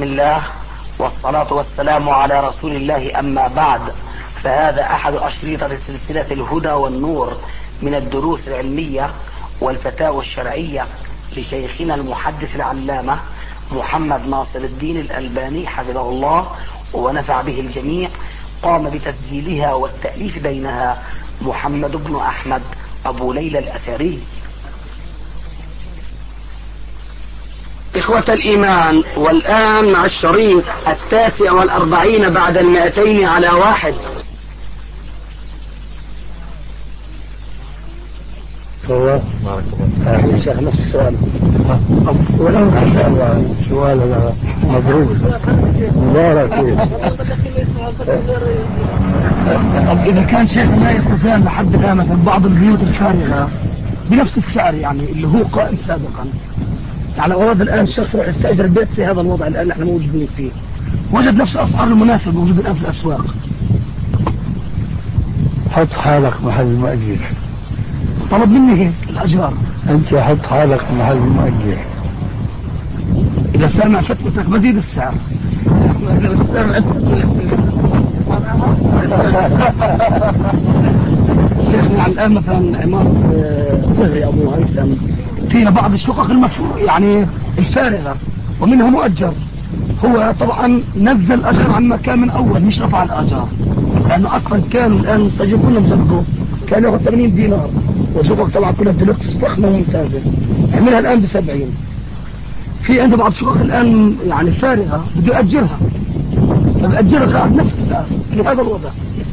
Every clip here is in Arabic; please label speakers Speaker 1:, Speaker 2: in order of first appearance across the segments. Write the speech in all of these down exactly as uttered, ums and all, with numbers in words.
Speaker 1: بسم الله والصلاة والسلام على رسول الله، أما بعد، فهذا أحد أشريطة سلسلة الهدى والنور من الدروس العلمية والفتاوى الشرعية لشيخنا المحدث العلامة محمد ناصر الدين الألباني حفظه الله ونفع به الجميع. قام بتسجيلها والتأليف بينها محمد بن أحمد أبو ليلى الأثري. إخوة الإيمان، والآن مع الشريط التاسع والأربعين بعد المائتين على واحد.
Speaker 2: هو يا شيخ نفس السؤال ولو سؤال مضروب مبارك. إذا كان شيخ لا يستطيع لحد الآن مثلا بعض البيوت الفارغة بنفس السعر يعني اللي هو قائم سابقا، يعني أراد الآن الشخص راح يستأجر البيت في هذا الوضع الآن نحن موجودين فيه، وجد نفس الأسعار المناسبة موجودة الآن في الأسواق. حط حالك محل المؤجر، طلب مني هيك الأجار، أنت حط حالك محل المؤجر، إذا سامع فتوتك بزيد السعر. شيخنا الآن مثلا عمارة صهري أبو هيثم فيها بعض الشقق المفروض يعني الفارغة ومنها مؤجر، هو طبعا نزل الأجر عما كان من أول، مش رفع الأجر، لأنه أصلا كان الآن مستأجر كله مسبقه كان ياخذ ثمانين دينار، والشقق طبعا كلها دلوقتي فخمة وممتازة، عملها الآن بسبعين. في عنده بعض الشقق الآن يعني فارغة بده يأجرها، فبأجرها على نفس السعر في هذا الوضع.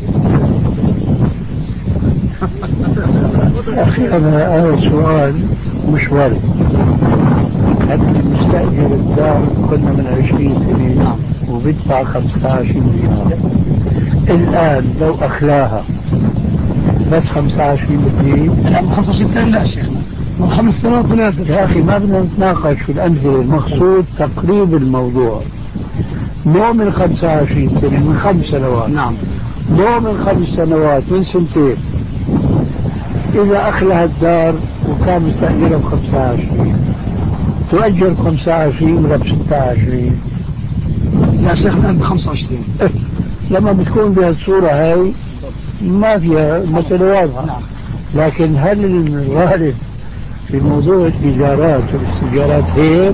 Speaker 2: أخي أنا هذا سؤال مش وارد. هذا مستأجر الدار كنا من عشرين سنة وبيدفع خمسة عشر دينار، الآن لو أخلاها بس خمسة وعشرين بدي لا من خمسة وعشرين سنة لا شيخنا من خمس سنوات ونازل. يا أخي ما بدنا نتناقش في الأمثلة، المقصود تقريب الموضوع، مو من خمسة وعشرين سنة، من خمس سنوات. نعم مو من خمس سنوات، من سنتين. إذا أخلها الدار وكان مستأجرها بخمسة وعشرين تؤجر بخمسة وعشرين ولا بستة وعشرين؟ يا شيخ الآن بخمسة وعشرين. لما بتكون بهالصورة هاي ما فيها مسألة واضحة. نعم. لكن هل الغالب في موضوع الإيجارات والاستئجارات هيك؟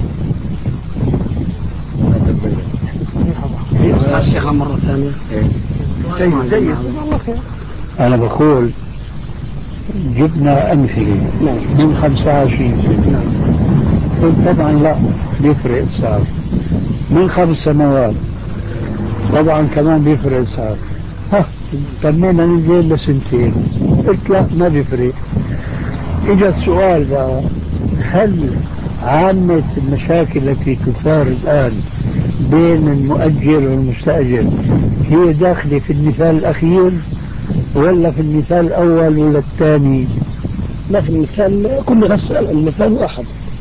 Speaker 2: اسمع الشيخ مرة ثانية. جيد. أنا بقول جبنا أمثلة من خمسة وعشرين سنة، قلت طبعا لا بيفرق السعر، من خمس سنوات طبعا كمان بيفرق السعر، ها تمينا ننزل لسنتين، قلت لا ما بيفرق. اجا السؤال بقى، هل عامة المشاكل التي تثار الآن بين المؤجر والمستأجر هي داخلة في المثال الأخير ولا في المثال الأول ولا الثاني؟ لا في المثال كل نفس المثال واحد.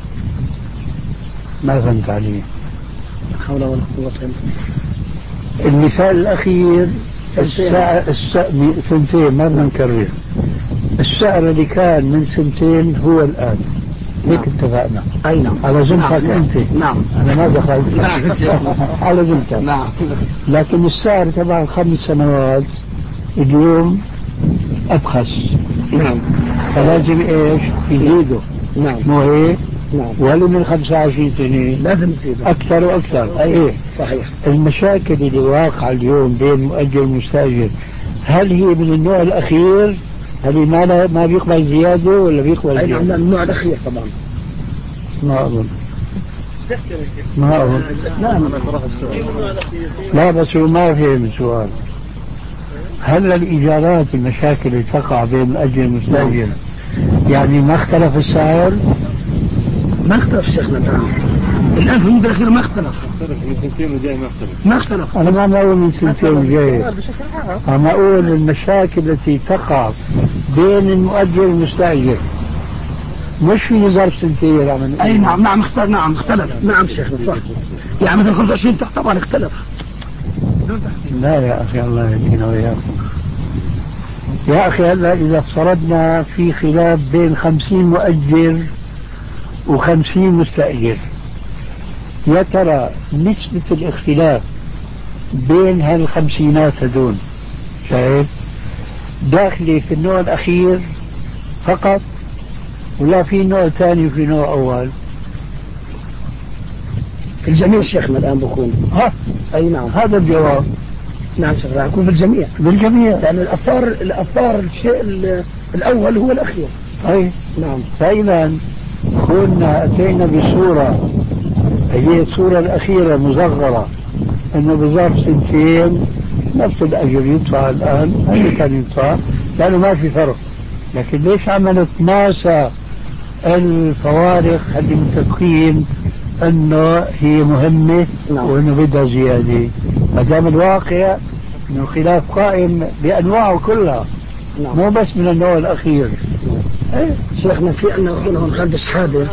Speaker 2: ما فهمت عليه. حول ولا قوة إلا بالله. المثال الأخير الساعة سنتين ما بدنا نكرر، السعر اللي كان من سنتين هو الآن. هيك اتفقنا. أي نعم. على زمتك. نعم. أنت. نعم. أنا ما دخلت. نعم. على زمتك. نعم. لكن السعر تبع خمس سنوات اليوم أبخس. نعم. فلازم إيش يزيدوا. نعم. مو هيك؟ نعم. ولا من خمسة وعشرين سنة لازم يزيدوا أكثر وأكثر. أي صحيح. المشاكل اللي واقعة اليوم بين مؤجر ومستأجر هل هي من النوع الأخير؟ هل ما ما بيقبل زيادة ولا بيقبل زيادة؟ أي نعم النوع الأخير طبعا. ما أظن. ما أظن. نعم. لا بس هو ما فهم السؤال. هل الإيجارات المشاكل اللي تقع بين المؤجر والمستأجر يعني ما اختلف السعر؟ ما اختلف شيخنا تعالى. الآن في المدة الأخيرة ما اختلف. اختلف من سنتين وجاي ما اختلف. ما اختلف. أنا ما أقول من سنتين وجاي. أنا أقول المشاكل التي تقع بين المؤجر والمستأجر مش في ظرف سنتين. أي نعم نعم اختلف. نعم اختلف. نعم شيخنا صح. يعني مثلا خمسة وعشرين تحت طبعا اختلف. لا يا أخي الله يهدينا وإياكم. يا أخي هلا إذا افترضنا في خلاف بين خمسين مؤجر وخمسين مستأجر، يا ترى نسبة الاختلاف بين هالخمسينات هدول شايف داخلي في النوع الأخير فقط ولا في نوع ثاني وفي نوع أول؟
Speaker 1: في الجميع شيخنا الآن بكون.
Speaker 2: ها
Speaker 1: أي نعم
Speaker 2: هذا الجواب.
Speaker 1: نعم شيخنا يكون في الجميع
Speaker 2: بالجميع
Speaker 1: لأن يعني الأثار الأثار الشيء الأول هو الأخير.
Speaker 2: أي
Speaker 1: نعم.
Speaker 2: فإذا كنا أتينا بصورة هي الصورة الأخيرة مصغرة أنه بظرف سنتين نفس الأجر يدفع الآن هذا كان يدفع لأنه ما في فرق. لكن ليش عملت ناسا الفوارق اللي متفقين أنه هي مهمة
Speaker 1: نعم.
Speaker 2: وأنه بدها زيادة ما دام الواقع أنه الخلاف قائم بأنواعه كلها.
Speaker 1: نعم.
Speaker 2: مو بس من النوع الأخير.
Speaker 1: نعم. ايه شيخنا في عندنا أخونا هون خالد شحادة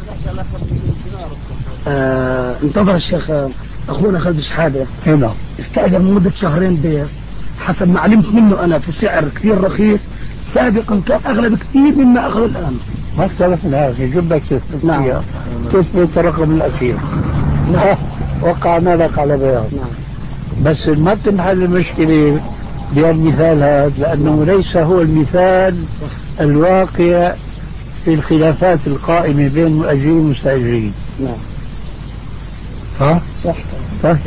Speaker 1: آه انتظر الشيخ أخونا خالد شحادة
Speaker 2: هنا
Speaker 1: استأجر لمدة شهرين بيت حسب ما علمت منه أنا في سعر كثير رخيص سابقا كان أغلى بكثير مما أخذ الآن.
Speaker 2: ما اختلفنا يجب لك تثبت
Speaker 1: نعم.
Speaker 2: فيها تثبت الرقم الأخير.
Speaker 1: نعم.
Speaker 2: وقعنا لك على بياض.
Speaker 1: نعم.
Speaker 2: بس ما بتنحل المشكلة بهالمثال هذا لأنه ليس هو المثال الواقع في الخلافات القائمة بين المؤجرين والمستأجرين.
Speaker 1: نعم.
Speaker 2: ها؟
Speaker 1: صح.
Speaker 2: صح.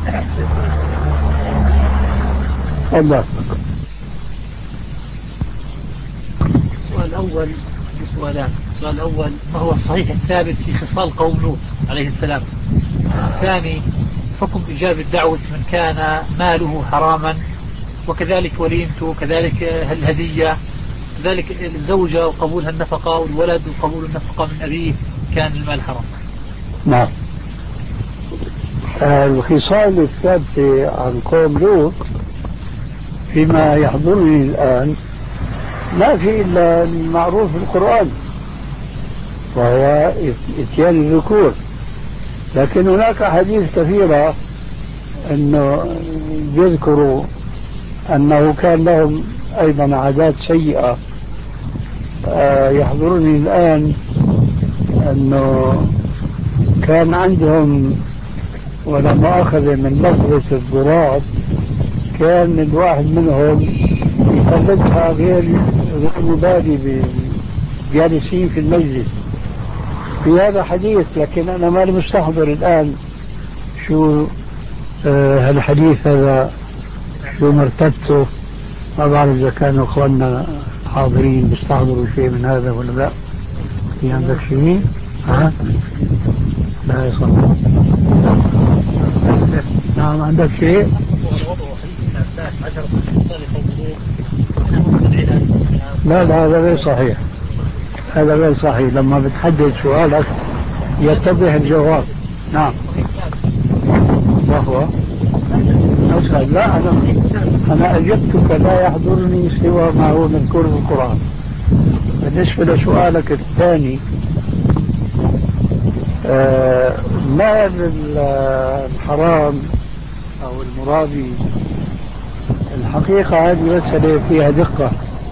Speaker 2: الله.
Speaker 3: السؤال الأول سؤالان. السؤال الأول ما هو الصحيح الثابت في خصال قوم لوط عليه السلام؟ الثاني حكم إجابة دعوة من كان ماله حراما وكذلك وليمته وكذلك الهدية كذلك الزوجة وقبولها النفقة والولد وقبول النفقة من أبيه كان المال حرام.
Speaker 2: نعم. الخصال الثابتة عن قوم لوط فيما يحضرني الآن ما في إلا المعروف في القرآن وهو اتيان الذكور. لكن هناك أحاديث كثيرة أنه يذكروا أنه كان لهم أيضا عادات سيئة. يحضرني الآن أنه كان عندهم ولا مؤاخذة من لفظة الضراب كان الواحد منهم يقلدها غير مبالي جالسين في المجلس في هذا حديث. لكن أنا ما مستحضر الآن شو آه هالحديث هذا شو مرتبته. ما بعرف إذا كانوا أخواننا حاضرين بيستحضروا شيء من هذا ولا لا. في عندك شيء؟ ها؟ لا يصح. نعم عندك شيء؟ لا لا هذا غير صحيح. هذا غير صحيح. لما بتحدد سؤالك يتضح الجواب. نعم. وهو أسأل. لا أنا أنا أجبتك لا يحضرني سوى ما هو مذكور في القرآن. بالنسبة لسؤالك الثاني آه مال الحرام أو المرابي الحقيقة هذه مسألة فيها دقة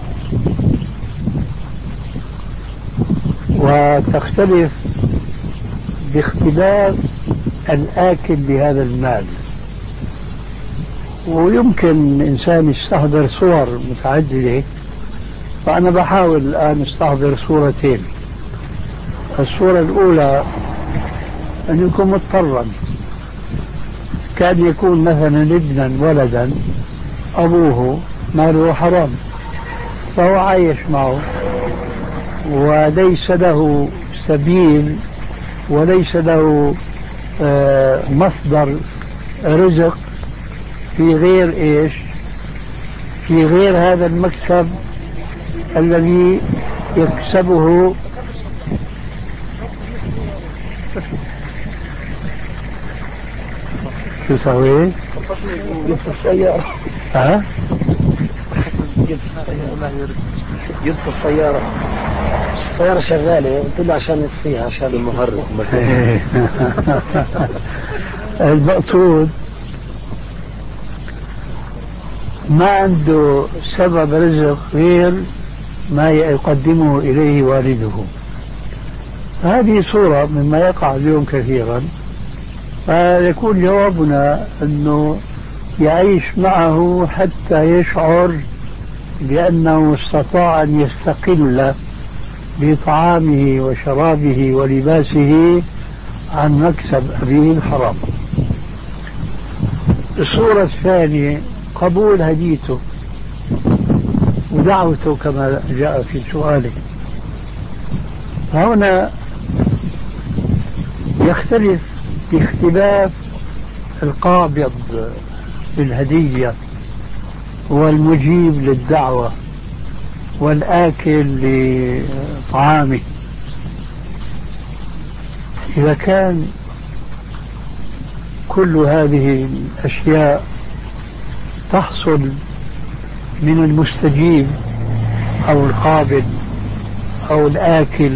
Speaker 2: وتختلف باختلاف الآكل بهذا المال. ويمكن إنسان يستحضر صور متعددة فأنا بحاول الآن استحضر صورتين. الصورة الأولى أن يكون مضطرا كان يكون مثلا ابنا ولدا أبوه ماله حرام فهو عايش معه وليس له سبيل وليس له مصدر رزق في غير إيش في غير هذا المكسب الذي يكسبه شو سوي؟
Speaker 1: جبت السيارة.
Speaker 2: ها؟
Speaker 1: جبت السيارة. السيارة شغالة قلت له عشان يطفيها عشان المهرب.
Speaker 2: المقصود ما عنده سبب رزق غير ما يقدمه إليه والده. هذه صورة مما يقع اليوم كثيرا فيكون جوابنا أنه يعيش معه حتى يشعر بأنه استطاع أن يستقل بطعامه وشرابه ولباسه عن مكسب أبيه الحرام. الصورة الثانية قبول هديته ودعوته كما جاء في سؤاله. هنا يختلف باختلاف القابض للهدية والمجيب للدعوة والآكل لطعامه. إذا كان كل هذه الأشياء تحصل من المستجيب أو القابض أو الآكل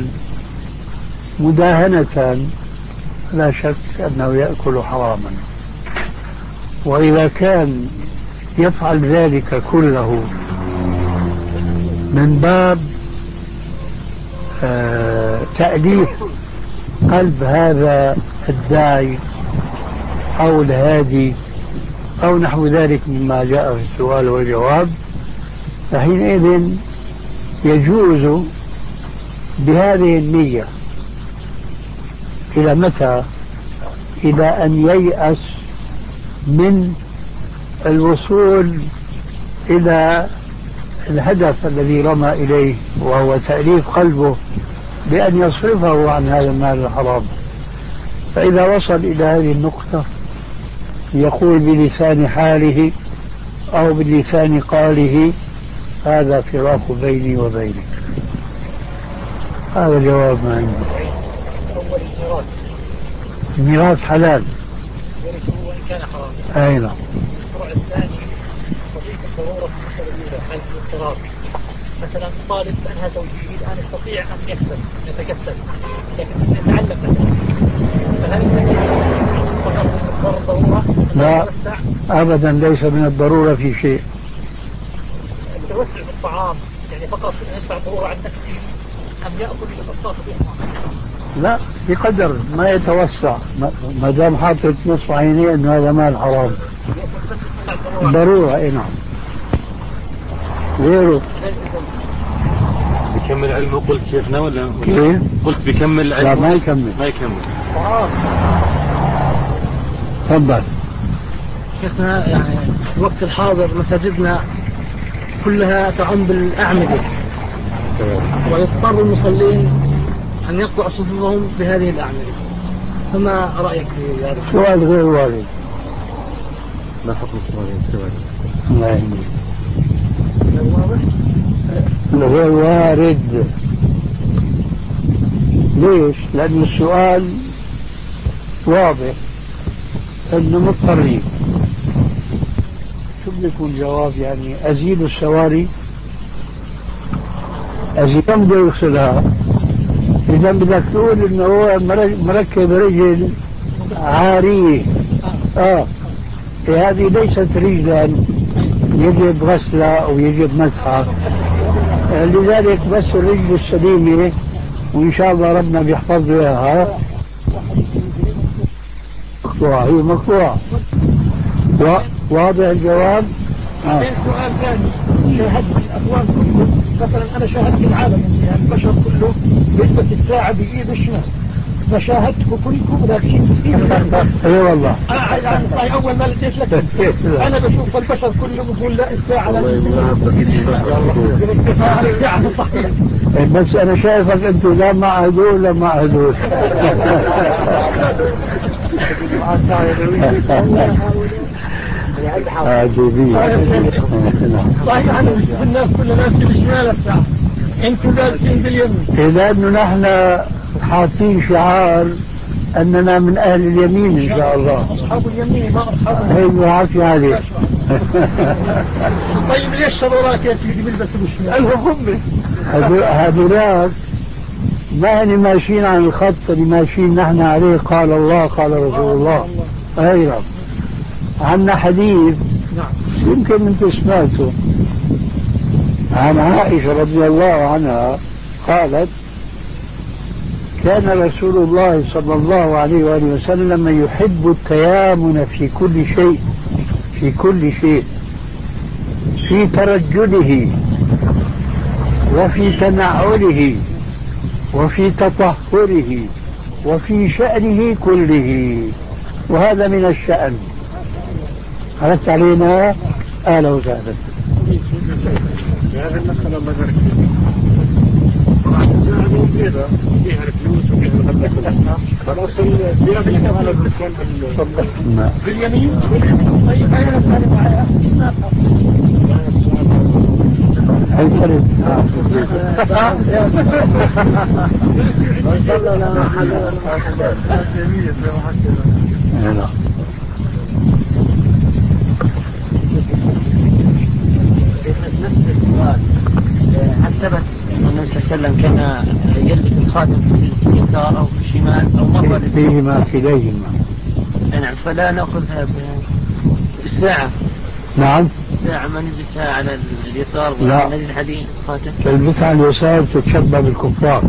Speaker 2: مداهنة لا شك أنه يأكل حراما. وإذا كان يفعل ذلك كله من باب آه تأليف قلب هذا الداعي أو الهادي أو نحو ذلك مما جاء في السؤال والجواب، فحينئذ يجوز بهذه النية. إلى متى؟ إلى أن ييأس من الوصول إلى الهدف الذي رمى إليه، وهو تأليف قلبه بأن يصرفه عن هذا المال الحرام. فإذا وصل إلى هذه النقطة يقول بلسان حاله أو بلسان قاله: هذا فراق بيني وبينك. هذا جواب ما عندي. الميراث حلال
Speaker 3: وإن كان حراما.
Speaker 2: أي نعم.
Speaker 3: الفرع الثاني قضية الضرورة في المسألة الأولى، الاضطرار. مثلا طالب أنهى توجيهه الآن يستطيع أن يكسب أن يتكسب لكن يتعلم مثلا، فهل فقط الضرورة؟
Speaker 2: لا أبدا، ليس من الضرورة في شيء.
Speaker 3: التوسع في الطعام يعني فقط يدفع ضرورة عن نفسه أم يأكل بالأطراف بإخوانه؟
Speaker 2: لا، بقدر ما يتوسع، ما دام حاطط نصف عينيه انه هذا مال حرام ضرورة. اي نعم. غيره
Speaker 4: بيكمل علمه قلت شيخنا ولا
Speaker 2: كيف؟
Speaker 4: قلت بيكمل علمه؟
Speaker 2: لا ما يكمل
Speaker 4: ما يكمل.
Speaker 2: تفضل.
Speaker 5: شيخنا يعني في الوقت الحاضر مساجدنا كلها تعم بالأعمدة ويضطر المصلين أن يقطعوا صفوفهم بهذه الأعمدة، فما رأيك في هذا؟
Speaker 2: سؤال غير وارد.
Speaker 4: ما حكم السؤال؟
Speaker 2: الله يهديك. غير وارد. ليش؟ لأن السؤال واضح أنه مضطرين. شو بده يكون الجواب؟ يعني أزيل السواري؟ أزيل كم بده يغسلها؟ إذا بدك تقول إنه هو مركب رجل عارية، آه هذه ليست رجلا يجب غسلها أو يجب مسحها، لذلك بس الرجل السليمة وإن شاء الله ربنا بيحفظ لها مقطوعة، هي مقطوعة. واضح الجواب؟
Speaker 3: آه. سؤال ثاني، شاهدت الأكوان كله، مثلا أنا شاهدت العالم يعني البشر كله بيلبس الساعة بإيده الشمال، فشاهدته كلكم لابسين بسيطة.
Speaker 2: اي والله.
Speaker 3: أنا يعني صحيح أول ما لقيت لك أنا بشوف البشر كله بقول لا الساعة لا الساعة صحيح.
Speaker 2: بس أنا شايفك أنت لا مع هدول لا مع هدول.
Speaker 3: صحيح أنا بشوف الناس كلها لابسين بالشمال الساعة، أنتم لابسين باليمين.
Speaker 2: لأنه نحن حاطين شعار أننا من أهل اليمين إن شاء الله.
Speaker 3: أصحاب اليمين ما أصحاب
Speaker 2: هي العافية عليك.
Speaker 3: طيب ليش شبراك يا سيدي بيلبسوا بالشمال؟
Speaker 2: هذولاك ما هن ماشيين عن الخط اللي ماشيين نحن عليه، قال الله قال رسول الله. أيضا عنا حديث يمكن أنت سمعته عن عائشة رضي الله عنها قالت: كان رسول الله صلى الله عليه وآله وسلم يحب التيامن في كل شيء، في كل شيء، في ترجله وفي تنعله وفي تطهره وفي شأنه كله، وهذا من الشأن. عرفت علينا؟ أهلا وسهلا.
Speaker 4: هذا المسألة الله يبارك فيك. فيها الفلوس وفيها الغلة كلها. خلاص الزيادة اللي كانت بتكون باليمين. طيب أنا أسأل معايا.
Speaker 2: هل فرد؟
Speaker 5: نفس السؤال، هل ثبت أن النبي صلى الله عليه وسلم كان يلبس الخاتم في اليسار أو في الشمال أو مرة
Speaker 2: فيهما كليهما؟
Speaker 5: نعم، فلا نأخذها بالساعة.
Speaker 2: نعم.
Speaker 5: الساعة ما نلبسها على اليسار
Speaker 2: لا،
Speaker 5: ولا الحديد الخاتم
Speaker 2: تلبسها على اليسار تتشبه بالكفار،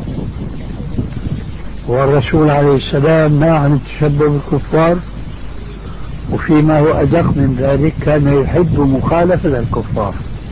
Speaker 2: والرسول عليه السلام نهى عن التشبه بالكفار، وفيما هو أدق من ذلك كان يحب مخالفة الكفار.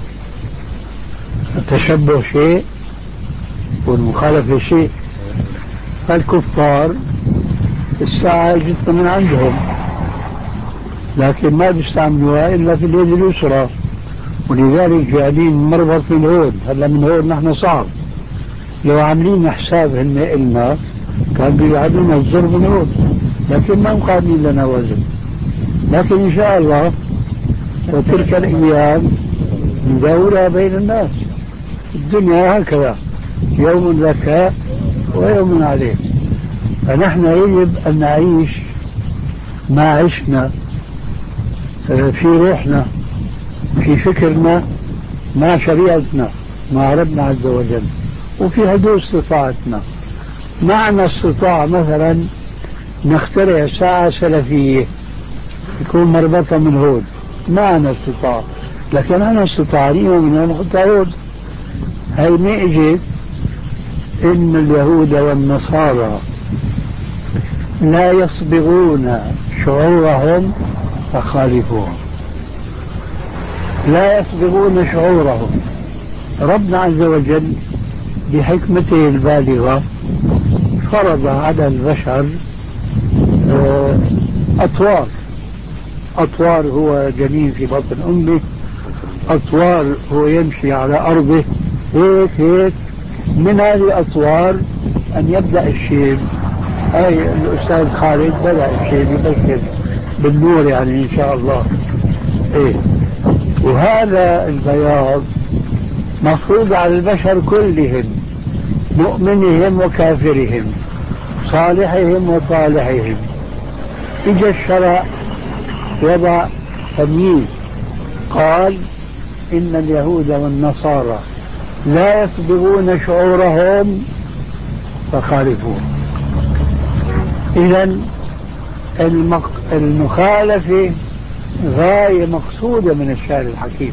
Speaker 2: التشبه شيء والمخالفة شيء. فالكفار الساعة جت من عندهم، لكن ما بيستعملوها إلا في اليد اليسرى، ولذلك جايبين مربط من هون. هلا من هون نحن صعب، لو عاملين حسابهن إلنا كان بيعدونا الزر من هون، لكن ما مقابلين لنا وزن. لكن إن شاء الله وتلك الأيام نداولها بين الناس. الدنيا هكذا، يوم لك ويوم عليك. فنحن يجب أن نعيش ما عشنا في روحنا، في فكرنا، مع شريعتنا، مع ربنا عز وجل، وفي حدود استطاعتنا. معنا استطاعة مثلا نخترع ساعة سلفية يكون مربطة من هون، معنا استطاعة، لكن أنا استطاعني ومن هون نحطها هون. هاي ما اجت. إن اليهود والنصارى لا يصبغون شعورهم فخالفوهم، لا يصبغون شعورهم. ربنا عز وجل بحكمته البالغة فرض على البشر أطوار. أطوار هو جنين في بطن أمه، أطوار هو يمشي على أرضه، هيك هيك. من هذه الأطوار أن يبدأ الشيب. أي الأستاذ خالد بدأ الشيب يبشر بالنور يعني إن شاء الله. إيه، وهذا البياض مفروض على البشر كلهم، مؤمنهم وكافرهم، صالحهم وطالحهم. إجا الشرع وضع تمييز، قال إن اليهود والنصارى لا يصبغون شعورهم فخالفوه. إذن المخالفة غاية مقصودة من الشارع الحكيم.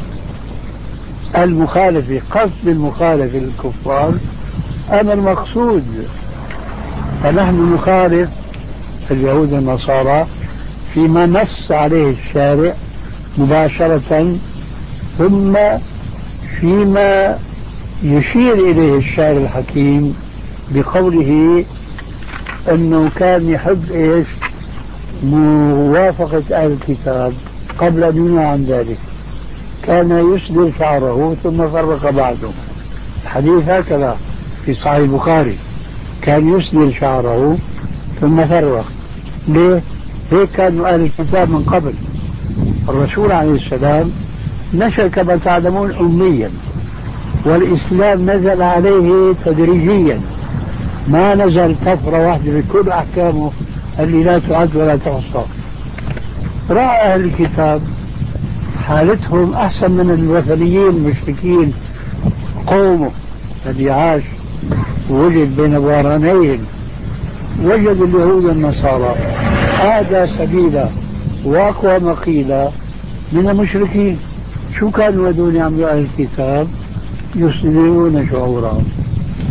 Speaker 2: المخالفة، قصد المخالفة للكفار أمر مقصود. فنحن نخالف اليهود والنصارى فيما نص عليه الشارع مباشرة، ثم فيما يشير إليه الشارع الحكيم بقوله أنه كان يحب إيش؟ موافقة أهل الكتاب قبل أن ينهى عن ذلك. كان يسدل شعره ثم فرق بعده. الحديث هكذا في صحيح البخاري، كان يسدل شعره ثم فرق. ليه؟ هيك كانوا أهل الكتاب من قبل. الرسول عليه السلام نشأ كما تعلمون أميا، والإسلام نزل عليه تدريجيا، ما نزل طفرة واحدة بكل أحكامه اللي لا تعد ولا تحصى. رأى أهل الكتاب حالتهم أحسن من الوثنيين المشركين قومه الذي عاش ووجد بين ظهرانيهم، وجد اليهود والنصارى أهدى سبيلا وأقوى مقيلا من المشركين. شو كانوا يدون يعملوا أهل الكتاب؟ يسدلون شعورهم.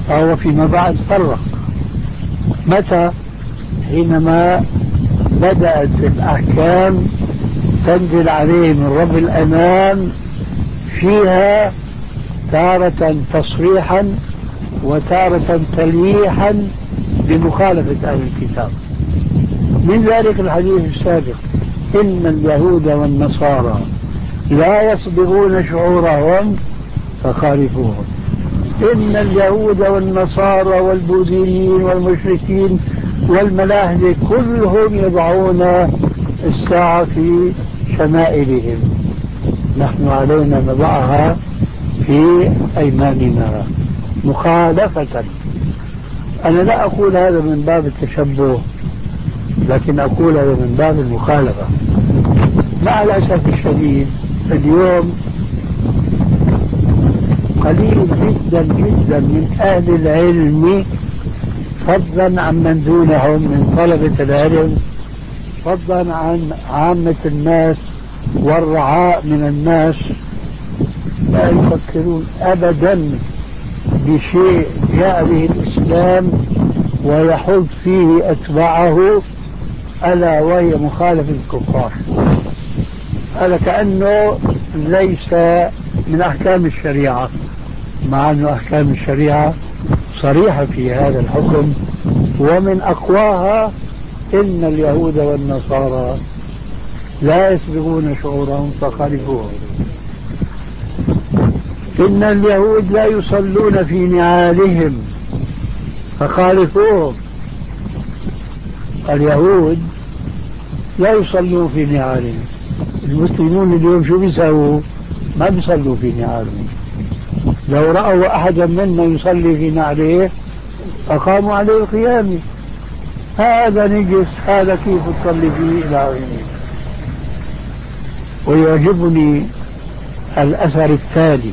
Speaker 2: فهو فيما بعد فرق. متى؟ حينما بدأت الأحكام تنزل عليه من رب الأنام فيها تارة تصريحا وتارة تلويحا بمخالفة أهل الكتاب. من ذلك الحديث السابق: إن اليهود والنصارى لا يصبغون شعورهم فخالفوهم. إن اليهود والنصارى والبوذيين والمشركين والملاحدة كلهم يضعون الساعة في شمائلهم، نحن علينا نضعها في أيماننا مخالفة. أنا لا أقول هذا من باب التشبه، لكن أقول هذا من باب المخالفة. مع الأسف الشديد اليوم قليل جدا جدا من أهل العلم، فضلا عن من دونهم من طلبة العلم، فضلا عن عامة الناس والرعاء من الناس، لا يفكرون أبدا بشيء جاء به الإسلام ويحض فيه أتباعه، ألا وهي مخالفة الكفار. هذا كأنه ليس من أحكام الشريعة، مع أن أحكام الشريعة صريحة في هذا الحكم، ومن أقواها: إن اليهود والنصارى لا يسبغون شعورهم فخالفوهم. إن اليهود لا يصلون في نعالهم فخالفوهم. اليهود لا يصلون في نعالهم. المسلمون اليوم شو بيسووا؟ ما بيصلوا في نعالهم. لو رأوا أحدا منا يصلي في نعله أقاموا عليه القيامة: هذا نجس، هذا كيف تصلي فيه إلى آخره. ويعجبني الأثر التالي: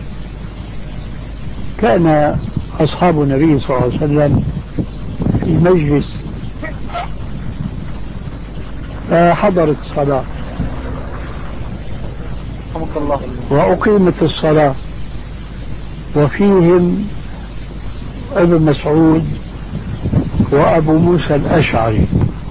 Speaker 2: كان أصحاب النبي صلى الله عليه وسلم في مجلس فحضرت الصلاة وأقيمت الصلاة، وفيهم ابن مسعود وأبو موسى الأشعري.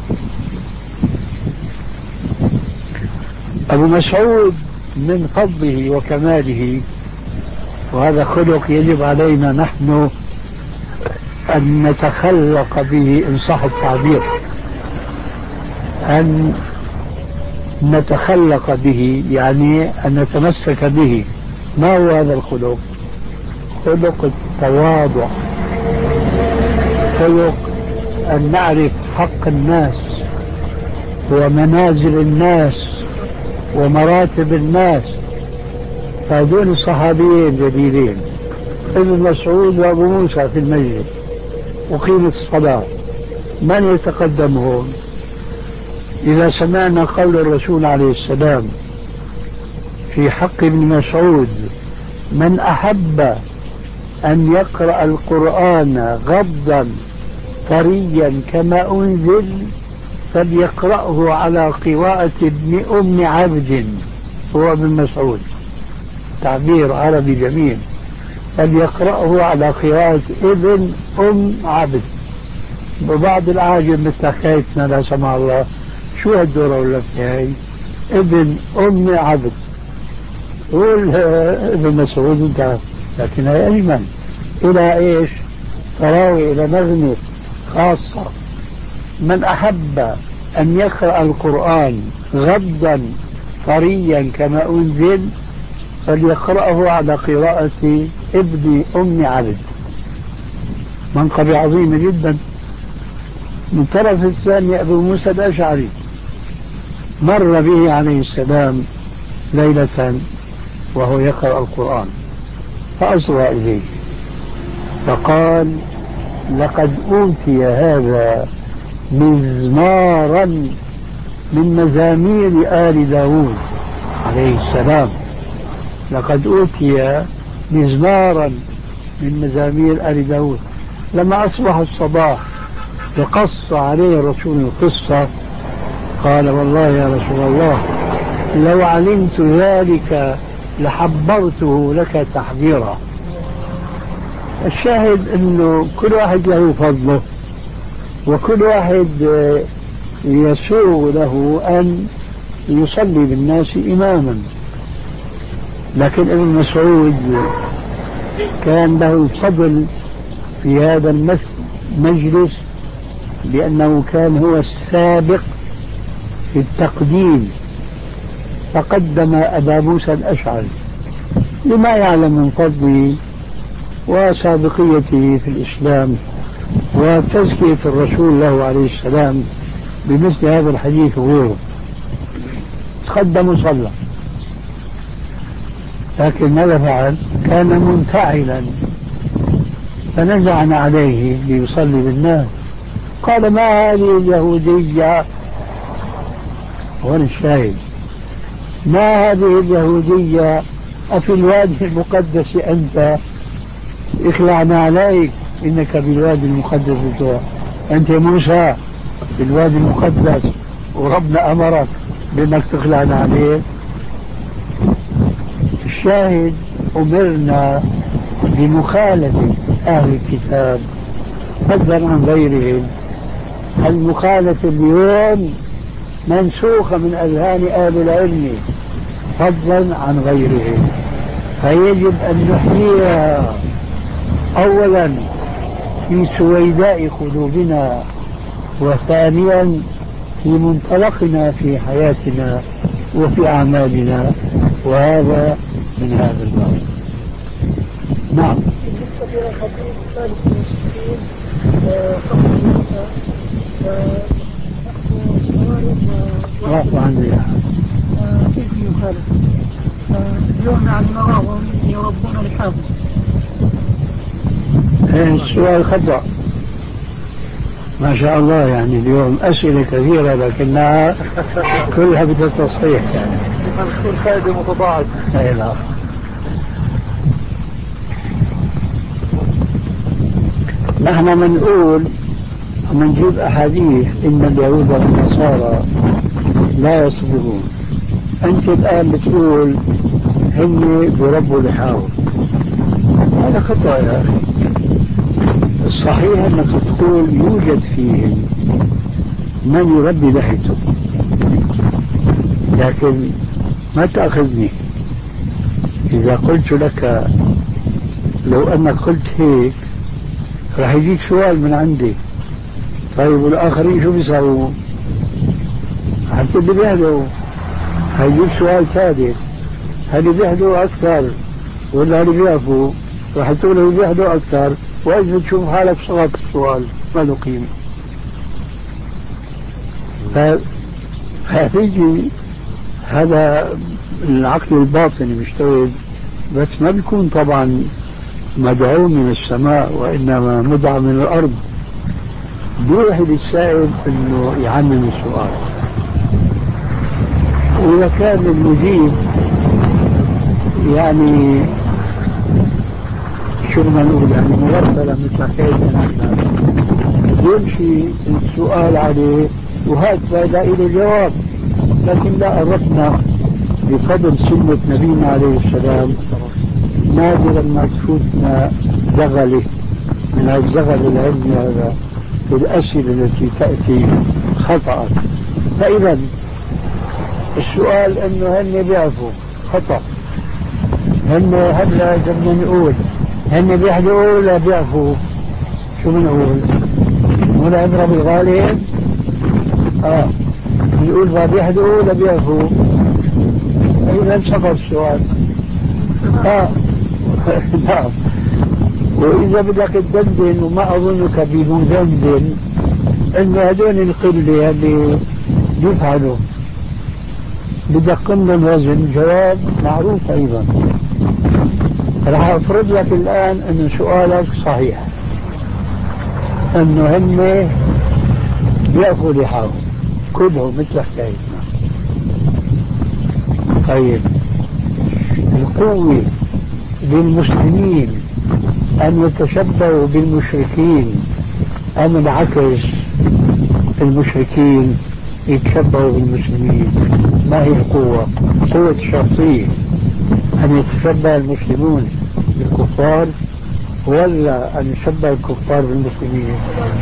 Speaker 2: أبو مسعود من فضله وكماله، وهذا خلق يجب علينا نحن أن نتخلق به إن صح التعبير، أن نتخلق به يعني أن نتمسك به. ما هو هذا الخلق؟ خلق التواضع، خلق أن نعرف حق الناس ومنازل الناس ومراتب الناس. فهذول الصحابيين جليلين، ابن مسعود وابو موسى في المجلس، وقيمت الصلاة، من يتقدمهم؟ إذا سمعنا قول الرسول عليه السلام في حق ابن مسعود: من أحب أن يقرأ القرآن غضا طريا كما أنزل فليقرأه على قراءة ابن أم عبد، هو ابن مسعود، تعبير عربي جميل، فليقرأه على قراءة ابن أم عبد. ببعض الأعاجم مثل حكايتنا لا سمح الله، شو هالدورة ولا هاي؟ ابن أم عبد، هو ابن مسعود انتهى. لكن هي أجمل إلى إيش؟ تراوي إلى نغمة خاصة: من أحب أن يقرأ القرآن غضا طريا كما أنزل فليقرأه على قراءة ابن أم عبد. منقبة عظيمة جدا. من طرف الثاني أبو موسى الأشعري، مر به عليه السلام ليلة وهو يقرأ القرآن فأصغى إليه فقال: لقد أوتي هذا مزمارا من مزامير آل داود عليه السلام. لقد أوتي مزمارا من مزامير آل داود. لما أصبح الصباح وقص عليه الرسول القصة قال: والله يا رسول الله لو علمت ذلك لحبرته لك تحبيرا. الشاهد انه كل واحد له فضله، وكل واحد يسوغ له ان يصلي بالناس اماما. لكن ابن مسعود كان له فضل في هذا المجلس لأنه كان هو السابق في التقديم، فقدم أبا موسى الأشعري لما يعلم من فضله وسابقيته في الإسلام وتزكية الرسول له عليه السلام بمثل هذا الحديث وغيره. تقدم وصلى، لكن ماذا فعل؟ كان منفعلا فنزعنا عليه ليصلي بالناس. قال ما هذه اليهودية، هون الشاهد، ما هذه اليهودية أفي الوادي المقدس أنت؟ اخلعنا عليك، إنك بالوادي المقدس. أنت موسى بالوادي المقدس وربنا أمرك بأنك تخلعنا عليه. الشاهد أمرنا بمخالفة أهل الكتاب فضلا عن غيرهم. المخالفة اليوم منسوخة من أذهان أهل العلم فضلا عن غيرهم، فيجب أن نحييها أولا في سويداء قلوبنا، وثانيا في منطلقنا في حياتنا وفي أعمالنا، وهذا من هذا الباب. نعم.
Speaker 6: بالنسبة للحديث ثالث المسلمين فقط
Speaker 2: رفع عن رياح
Speaker 6: كيف يخالف؟ اليوم عن نراهم يربون لحاهم.
Speaker 2: السؤال خطأ ما شاء الله، يعني اليوم أسئلة كثيرة لكنها كلها بالتصحيح، يعني
Speaker 4: تكون فائدة متضاعفة.
Speaker 2: أي نعم. نحن منقول ومنجيب أحاديث إن اليهود والنصارى لا يصبرون. أنت الآن بتقول هم بربوا لحاهم، هذا خطأ يا أخي. الصحيح أنك تقول يوجد فيهم من يربي لحيته، لكن ما تأخذني إذا قلت لك لو أنك قلت هيك راح يجيك سؤال من عندي، طيب والآخرين شو بيساووا؟ حتى اللي بيهدوا هيجيك سؤال ثالث، هل بيهدوا أكثر ولا اللي بيعفوا؟ راح تقول اللي بيهدوا أكثر، وإذا تشوف حالك صغت السؤال ما له قيمة. فهيجي هذا العقل الباطني مشتغل، بس ما بيكون طبعا مدعو من السماء وإنما مدعو من الأرض. بيوحد السائل انه يعمم السؤال، واذا كان المجيب يعني شو بدنا نقول يعني مغفلة مثل حكايتنا نحن، يمشي السؤال عليه وهكذا لا إلى جواب. لكن لا أردنا بفضل سنة نبينا عليه السلام نادرا ما تفوتنا زغلة من الزغل العلمي هذا الأسئلة التي تأتي خطأ. فإذا السؤال أنه هن بيعرفوا خطأ، هن هلا بدنا نقول هن بيحضروا ولا بيعرفوا؟ شو بنقول؟ ولا عبرة بالغالب؟ اه بنقول ما بيحضروا ولا بيعرفوا؟ إذا سقط السؤال. اه نعم. وإذا بدك تدندن وما أظنك بمدندن إنه هدول القلة اللي بيفعلوا بدك قمنا وزن جواب معروف أيضا. راح أفرض لك الآن إنه سؤالك صحيح، إنه هم بيأخذوا لحاهم كلهم مثل حكايتنا. طيب القوة للمسلمين أن يتشبهوا بالمشركين أم العكس المشركين يتشبهوا بالمسلمين؟ ما هي القوة؟ قوة شرطية، أن يتشبه المسلمون بالكفار ولا أن يشبه الكفار بالمسلمين؟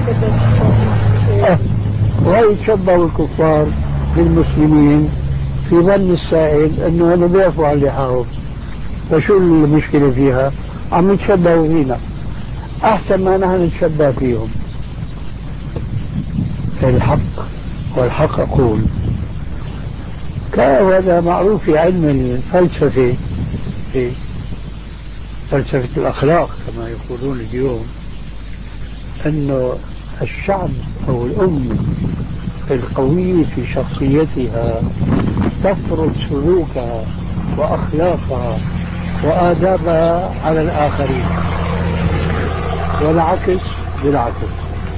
Speaker 2: أه. ويتشبه الكفار بالمسلمين في ظن السائل أنه أنا بيعفوا عن لحاهم، فشو المشكلة فيها؟ عم يتشبهوا فينا أحسن ما نحن نتشبه فيهم. الحق والحق أقول هذا معروف في علم الفلسفة، في فلسفة الأخلاق كما يقولون اليوم، أنه الشعب أو الأمة القوية في شخصيتها تفرض سلوكها وأخلاقها وآدابها على الآخرين، والعكس بالعكس.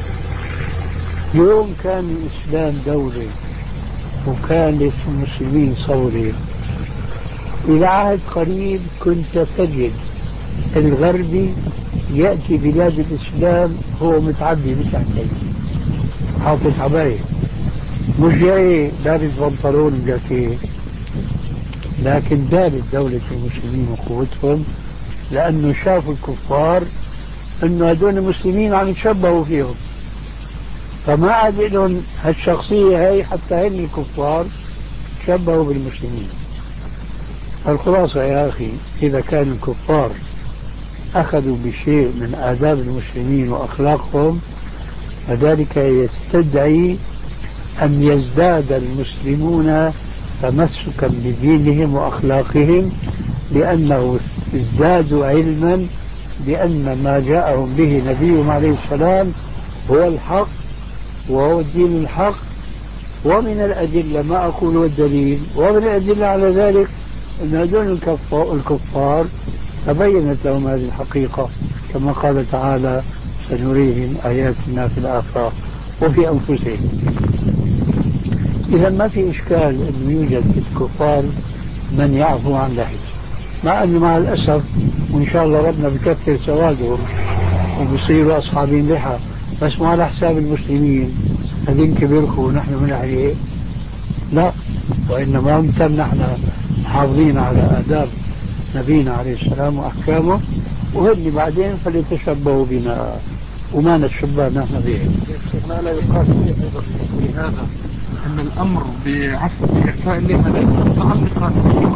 Speaker 2: يوم كان الإسلام دولة وكان المسلمين صولة، إلى عهد قريب كنت تجد الغربي يأتي بلاد الإسلام هو متعبي بتحتي حاطط عباية، مش جاي لابس بنطلون جاكيه، لكن دارت دولة المسلمين وقوتهم لأنه شافوا الكفار أنه هدول المسلمين عم يتشبهوا فيهم، فما عاد لهم هالشخصية هاي حتى هن الكفار تشبهوا بالمسلمين. الخلاصة يا أخي، إذا كان الكفار أخذوا بشيء من آداب المسلمين وأخلاقهم، فذلك يستدعي أن يزداد المسلمون تمسكا بدينهم وأخلاقهم، لأنه ازدادوا علما بأن ما جاءهم به نبيهم عليه السلام هو الحق وهو الدين الحق. ومن الأدلة، ما أقول والدليل، ومن الأدلة على ذلك أن هذول الكفار تبينت لهم هذه الحقيقة، كما قال تعالى: سنريهم آياتنا في الآفاق وفي أنفسهم. إذا ما في إشكال أنه يوجد في الكفار من يعفو عن لحيته، مع أنه مع الأسف وإن شاء الله ربنا بكثر سوادهم وبصيروا أصحابين لحى، بس مو على حساب المسلمين هذين كبرخوا ونحن من عليه، لا، وإنما هم نحن محافظين على آداب نبينا عليه السلام وأحكامه، وهن بعدين فليتشبهوا بنا وما نتشبه نحن بهم.
Speaker 4: ما لا يقال في هذا أن الأمر بعفو بإعفاء اللحى ليس متعلقا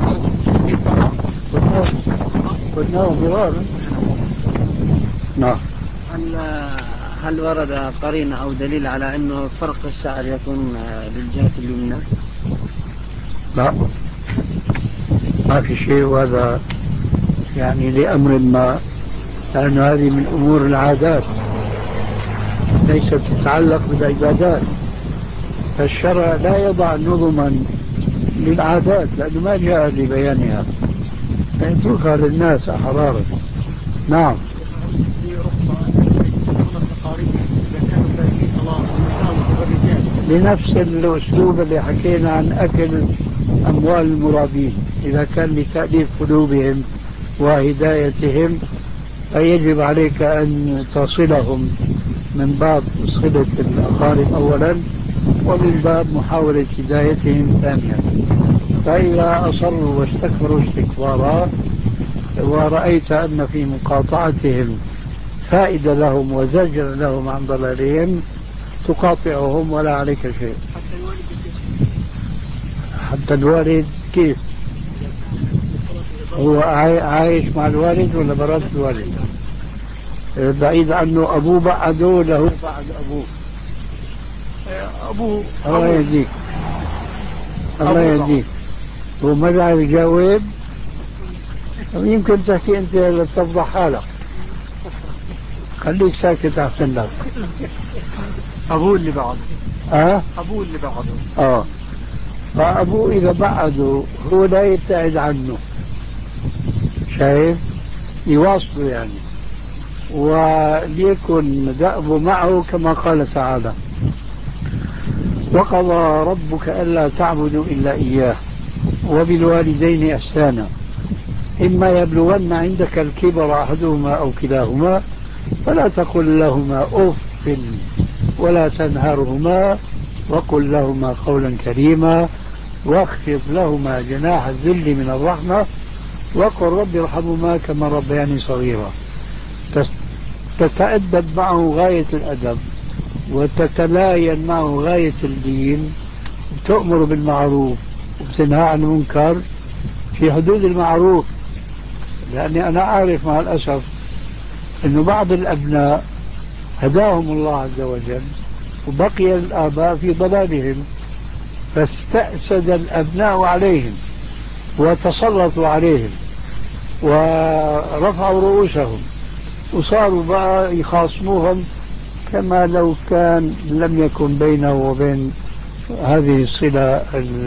Speaker 2: قلناه مرارا. نعم.
Speaker 5: هل هل ورد قرينة أو دليل على أنه فرق الشعر يكون للجهة اليمنى؟
Speaker 2: لا، ما في شيء، وهذا يعني لأمر ما، لأن هذه من أمور العادات ليست تتعلق بالعبادات، فالشرع لا يضع نظما للعادات لأنه ما جاء لبيانها، فيتركها للناس أحرارا. نعم. بنفس الأسلوب اللي حكينا عن أكل أموال المرابين، إذا كان لتأليف قلوبهم وهدايتهم فيجب عليك أن تصلهم من باب صلة الأقارب أولا، ومن باب محاولة هدايتهم ثانيا. فإذا أصروا واستكبروا استكبارا ورأيت أن في مقاطعتهم فائدة لهم وزجر لهم عن ضلالهم تقاطعهم ولا عليك شيء. حتى الوالد كيف هو عايش مع الوالد ولا برات الوالد؟ بعيد عنه أبوه بعده له بعد أبوه.
Speaker 4: أبوه
Speaker 2: الله يهديك، الله يهديك. وما بيعرف يجاوب، يمكن تحكي أنت لتفضح حالك، خليك ساكت أحسن لك.
Speaker 4: أبوه اللي بعده.
Speaker 2: أه؟
Speaker 4: أبوه اللي بعده.
Speaker 2: أه. فأبوه إذا بعده هو لا يبتعد عنه، شايف؟ يواصله يعني، وليكن دأبه معه كما قال تعالى: وقضى ربك ألا تعبدوا إلا إياه وبالوالدين إحسانا إما يبلغن عندك الكبر أحدهما أو كلاهما فلا تقل لهما أف ولا تنهرهما وقل لهما قولا كريما واخفض لهما جناح الذل من الرحمة وقل رب ارحمهما كما ربياني صغيرا. تتأدب معه غاية الأدب وتتلاين معه غاية اللين، تؤمر بالمعروف وبتنهى عن المنكر في حدود المعروف. لأني أنا أعرف مع الأسف أن بعض الأبناء هداهم الله عز وجل وبقي الآباء في ضلالهم، فاستأسد الأبناء عليهم وتسلطوا عليهم ورفعوا رؤوسهم وصاروا بقى يخاصموهم كما لو كان لم يكن بينه وبين هذه الصلة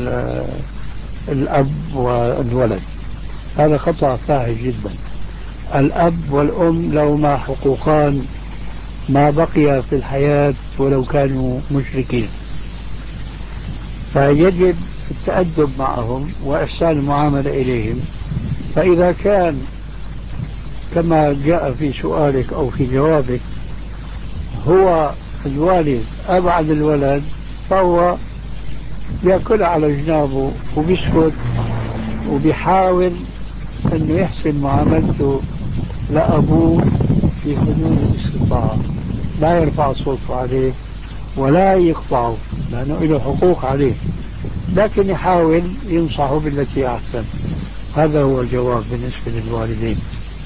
Speaker 2: الأب والولد. هذا خطأ فاحش جدا. الأب والأم لهما حقوقان ما بقي في الحياة ولو كانوا مشركين، فيجب التأدب معهم وإحسان المعاملة إليهم. فإذا كان كما جاء في سؤالك أو في جوابك هو الوالد أبعد الولد، فهو يأكل على جنابه وبيسكت وبيحاول أنه يحسن معاملته لأبوه في حدود الاستطاعة، لا يرفع صوته عليه ولا يقطعه لأنه له حقوق عليه، لكن يحاول ينصحه بالتي أحسن. هذا هو الجواب بالنسبة للوالدين.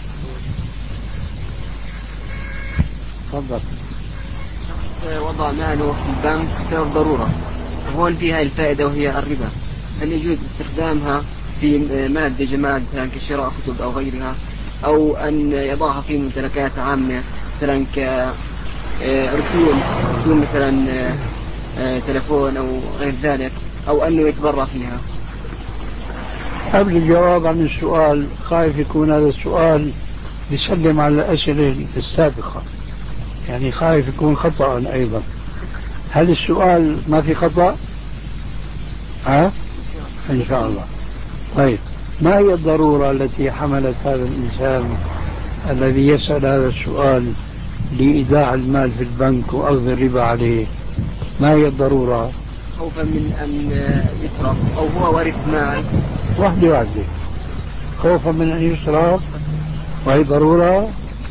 Speaker 2: تفضل.
Speaker 5: وضع ماله في البنك بسبب ضرورة، هون فيها الفائدة وهي الربا، هل يجوز استخدامها في مادة جماد مثلا كشراء كتب أو غيرها، أو أن يضعها في ممتلكات عامة مثلا كرسوم رسوم مثلا تلفون أو غير ذلك، أو أنه يتبرع فيها؟
Speaker 2: قبل الجواب عن السؤال خايف يكون هذا السؤال يسلم على الأسئلة السابقة، يعني خايف يكون خطأ أيضا. هل السؤال ما في خطأ؟ ها؟ إن شاء الله. طيب، ما هي الضرورة التي حملت هذا الإنسان الذي يسأل هذا السؤال لإيداع المال في البنك وأخذ الربا عليه؟ ما هي الضرورة؟
Speaker 5: خوفا من أن يسرق، أو هو ورث مال.
Speaker 2: واحدة واحدة. خوفا من أن يسرق وهي ضرورة،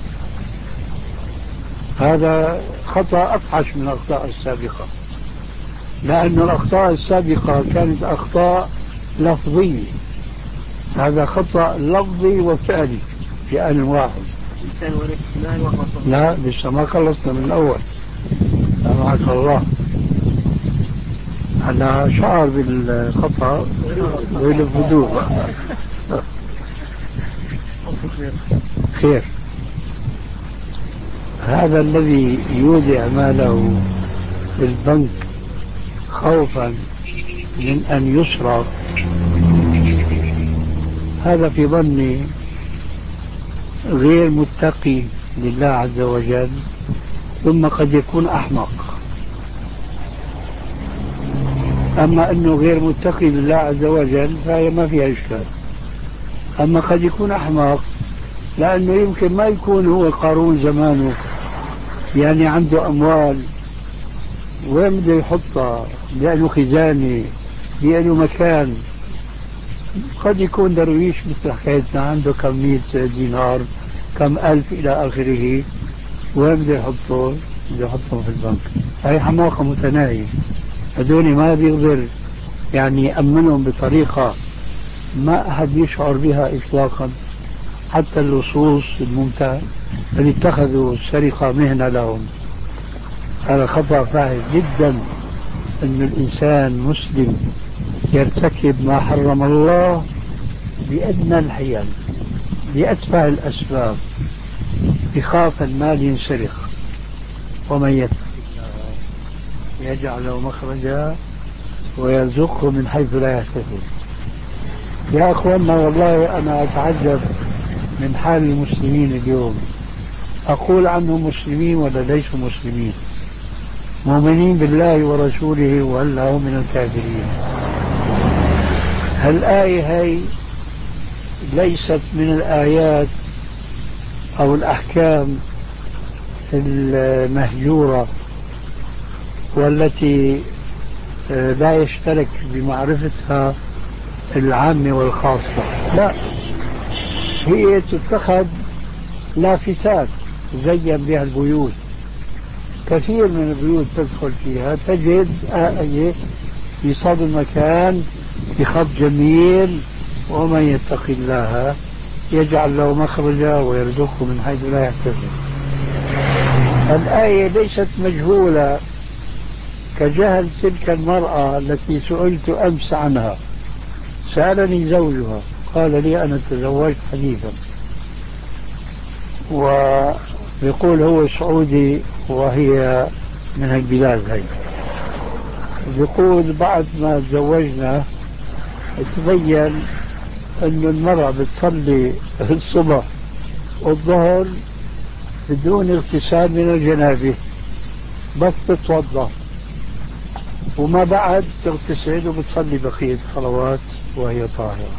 Speaker 2: هذا خطأ أفحش من الأخطاء السابقة، لأن الأخطاء السابقة كانت أخطاء لفظية، هذا خطأ لفظي وفعلي في آن واحد. لا لسه ما خلصنا من الأول. سامحك الله. أنا شعر بالخطأ والهدوء. خير. هذا الذي يودع ماله في البنك خوفا من أن يسرق، هذا في ظني غير متقي لله عز وجل، ثم قد يكون أحمق. أما أنه غير متقي لله عز وجل فهي ما فيها إشكال. أما قد يكون أحمق لأنه يمكن ما يكون هو قارون زمانه، يعني عنده أموال وين بده يحطها، لأنه خزانة، لأنه مكان. قد يكون درويش مثل حكايتنا عنده كم مئة دينار كم ألف إلى آخره، وين بده يحطه؟ بده يحطه في البنك. هاي حماقة متناهية. هذول ما بيقدر يعني يأمنهم بطريقة ما أحد يشعر بها إطلاقا، حتى اللصوص الممتع اللي اتخذوا السرقة مهنة لهم. هذا خطأ فاحش جدا أن الإنسان مسلم يرتكب ما حرم الله بأدنى الحيل بأتفه الأسباب، يخاف المال ينسرق. ومن يتق الله يجعل له مخرجا ويرزقه من حيث لا يحتسب. يا أخوانا والله أنا أتعجب من حال المسلمين اليوم، أقول عنهم مسلمين ولا ليسوا مسلمين، مؤمنين بالله ورسوله ولا هم من الكافرين. هالآية هي ليست من الآيات أو الأحكام المهجورة والتي لا يشترك بمعرفتها العامة والخاصة، لا، هي تتخذ لافتات زين بها البيوت. كثير من البيوت تدخل فيها تجد آية في صدر المكان بخط جميل: ومن يتق الله يجعل له مخرجا ويرزقه من حيث لا يحتسب. الآية ليست مجهولة كجهل تلك المرأة التي سئلت أمس عنها. سألني زوجها قال لي أنا تزوجت حديثا، ويقول هو سعودي وهي من البلاد هاي. يقول بعد ما تزوجنا تبين أن المرأة بتصلي الصبح والظهر بدون اغتسال من الجنابة، بس تتوضأ وما بعد تغتسل وبتصلي بقية الصلوات وهي طاهرة.